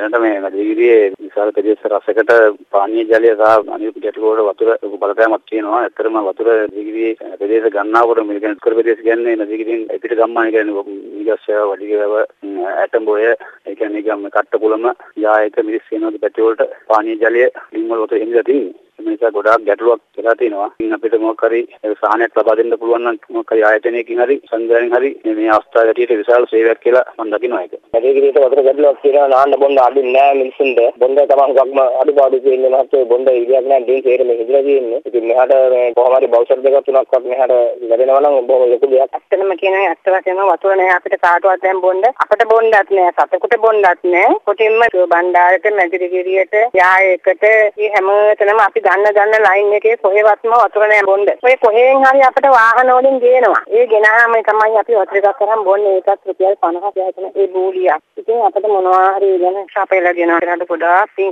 දැනට මේ නදීගිරියේ විශාල ප්‍රදේශ රසයකට පානීය ජලය සහ අනිත් ගැටළු වල වතුර බලපෑමක් තියෙනවා. ඇත්තටම වතුර නදීගිරියේ ප්‍රදේශ ගණනාවකට මේ කියන්නේ උත්තර ප්‍රදේශ කියන්නේ නදීගිරියෙන් පිට ගම්මාන කියන්නේ නිගස්සය වඩිගව ඇටඹොය ඒ කියන්නේ ගම් කට්ටකුලම යායක මිරිස් වෙනවද පැති වලට පානීය ජලය ලිංගවල වතුර එන්නේ තියෙන්නේ. ඒ නිසා ගොඩාක් ගැටලුවක් වෙලා තියෙනවා. ඉතින් අපිට මොකක් හරි සහනයක් ලබා දෙන්න පුළුවන් නම් මොකක් හරි ආයතනයකින් හරි සංවිධානයෙන් හරි මේ අවස්ථාව ඇටියට විශාල සේවයක් කියලා මම දකිනවා ඒක. නදීගිරියට වතුර ගැටලුවක් තියෙනවා නාන්න බොන්න අඩු නෑ මිනිස්සුන්ට. බොන්න තමන් ගක්ම අඩුපාඩු තියෙන්නේ නැත්නම් බොන්න ඉඩයක් නෑ දෙයින් තේරෙම හිදලා තියෙන්නේ. ඉතින් මෙහාට මේ කොහොම හරි බවුසර් දෙකක් තුනක්වත් මෙහාට ලැබෙනවා නම් බොහොම ලොකු දෙයක්. ඇත්තටම කියනවා ඇත්ත වශයෙන්ම වතුර නෑ අපිට කාටවත් දැන් බොන්න. අපිට බොන්නත් නෑ සතෙකුට බොන්නත් නෑ. කොටින්ම බණ්ඩාරට මැදිරිගිරියට යායකට මේ හැමතැනම අපි ගන්න ලයින් එකේ කොහෙවත්ම වතුර නෑ බොන්න. ඔය කොහෙන් හරි අපිට වාහන වලින් ගේනවා. ඒ ගෙනාම තමයි අපි වතුර එකක් කරන් බොන්නේ. ඒකත් රුපියල් 50ක් යන ඒ බෝලියක්. ඉතින් අපිට මොනවා හරි වෙන ශාපේලා ගෙනාට ගොඩාක්